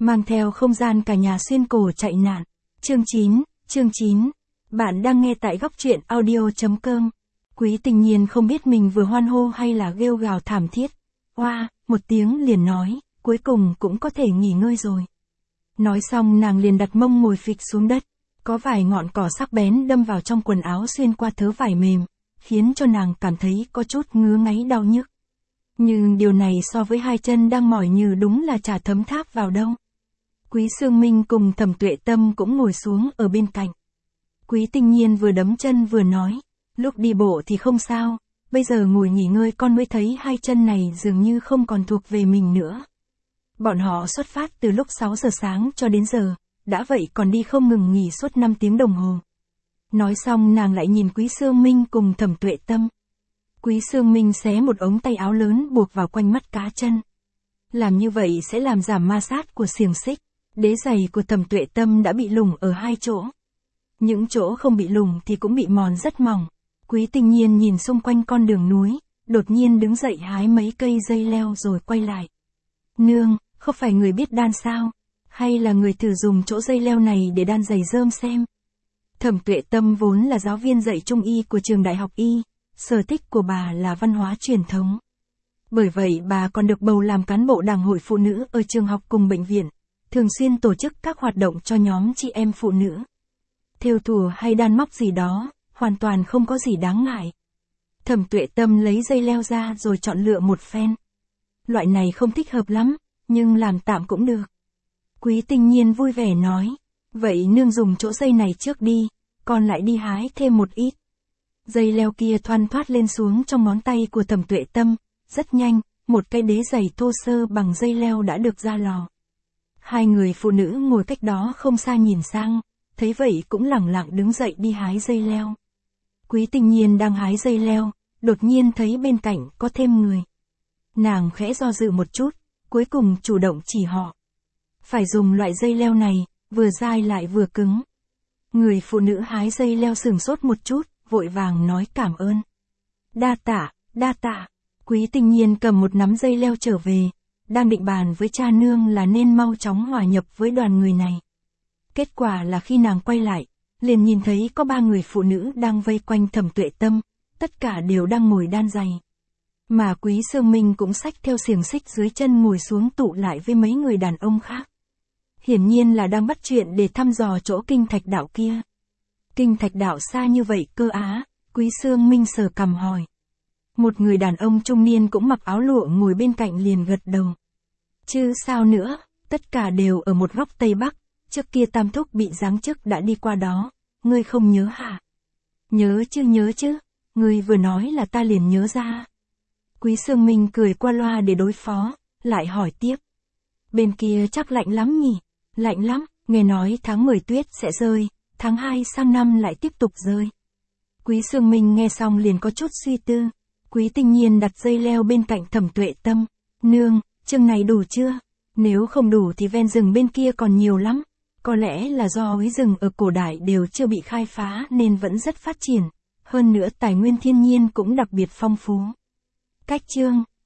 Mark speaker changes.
Speaker 1: mang theo không gian cả nhà xuyên cổ chạy nạn. Chương 9. Bạn đang nghe tại góc truyện audio.com. Quý Tình Nhiên không biết mình vừa hoan hô hay là kêu gào thảm thiết. Oa, một tiếng liền nói, cuối cùng cũng có thể nghỉ ngơi rồi. Nói xong nàng liền đặt mông ngồi phịch xuống đất. Có vài ngọn cỏ sắc bén đâm vào trong quần áo xuyên qua thớ vải mềm, khiến cho nàng cảm thấy có chút ngứa ngáy đau nhức. Nhưng điều này so với hai chân đang mỏi như đúng là chả thấm tháp vào đâu. Quý Sương Minh cùng Thẩm Tuệ Tâm cũng ngồi xuống ở bên cạnh. Quý Tình Nhiên vừa đấm chân vừa nói, lúc đi bộ thì không sao, bây giờ ngồi nghỉ ngơi con mới thấy hai chân này dường như không còn thuộc về mình nữa. Bọn họ xuất phát từ lúc 6 giờ sáng cho đến giờ, đã vậy còn đi không ngừng nghỉ suốt 5 tiếng đồng hồ. Nói xong nàng lại nhìn Quý Sương Minh cùng Thẩm Tuệ Tâm. Quý Sương Minh xé một ống tay áo lớn buộc vào quanh mắt cá chân. Làm như vậy sẽ làm giảm ma sát của xiềng xích. Đế giày của Thẩm Tuệ Tâm đã bị lủng ở hai chỗ. Những chỗ không bị lủng thì cũng bị mòn rất mỏng. Quý Tình Nhiên nhìn xung quanh con đường núi, đột nhiên đứng dậy hái mấy cây dây leo rồi quay lại. Nương, không phải người biết đan sao? Hay là người thử dùng chỗ dây leo này để đan giày rơm xem? Thẩm Tuệ Tâm vốn là giáo viên dạy trung y của trường đại học y, sở thích của bà là văn hóa truyền thống. Bởi vậy bà còn được bầu làm cán bộ đảng hội phụ nữ ở trường học cùng bệnh viện, thường xuyên tổ chức các hoạt động cho nhóm chị em phụ nữ. Thêu thùa hay đan móc gì đó, hoàn toàn không có gì đáng ngại. Thẩm Tuệ Tâm lấy dây leo ra rồi chọn lựa một phen. Loại này không thích hợp lắm, nhưng làm tạm cũng được. Quý Tình Nhiên vui vẻ nói, vậy nương dùng chỗ dây này trước đi, còn lại đi hái thêm một ít. Dây leo kia thoăn thoắt lên xuống trong ngón tay của Thẩm Tuệ Tâm, rất nhanh, một cái đế giày thô sơ bằng dây leo đã được ra lò. Hai người phụ nữ ngồi cách đó không xa nhìn sang, thấy vậy cũng lẳng lặng đứng dậy đi hái dây leo. Quý Tình Nhiên đang hái dây leo, đột nhiên thấy bên cạnh có thêm người. Nàng khẽ do dự một chút, cuối cùng chủ động chỉ họ. Phải dùng loại dây leo này, vừa dai lại vừa cứng. Người phụ nữ hái dây leo sửng sốt một chút, vội vàng nói cảm ơn. Đa tạ. Quý Tình Nhiên cầm một nắm dây leo trở về, đang định bàn với cha nương là nên mau chóng hòa nhập với đoàn người này. Kết quả là khi nàng quay lại, liền nhìn thấy có 3 người phụ nữ đang vây quanh Thẩm Tuệ Tâm, tất cả đều đang ngồi đan giày. Mà Quý Sương Minh cũng xách theo xiềng xích dưới chân ngồi xuống tụ lại với mấy người đàn ông khác. Hiển nhiên là đang bắt chuyện để thăm dò chỗ Kinh Thạch Đạo kia. Kinh Thạch Đạo xa như vậy cơ á? Quý Sương Minh sờ cằm hỏi. Một người đàn ông trung niên cũng mặc áo lụa ngồi bên cạnh liền gật đầu. Chứ sao nữa, tất cả đều ở một góc Tây Bắc, trước kia Tam Thúc bị giáng chức đã đi qua đó, ngươi không nhớ hả? Nhớ chứ, ngươi vừa nói là ta liền nhớ ra. Quý Sương Minh cười qua loa để đối phó, lại hỏi tiếp. Bên kia chắc lạnh lắm nhỉ? Lạnh lắm, nghe nói tháng 10 tuyết sẽ rơi, tháng 2 sang năm lại tiếp tục rơi. Quý Sương Minh nghe xong liền có chút suy tư. Quý Tình Nhiên đặt dây leo bên cạnh Thẩm Tuệ Tâm. Nương, chừng này đủ chưa? Nếu không đủ thì ven rừng bên kia còn nhiều lắm. Có lẽ là do núi rừng ở cổ đại đều chưa bị khai phá nên vẫn rất phát triển. Hơn nữa tài nguyên thiên nhiên cũng đặc biệt phong phú. Cách chương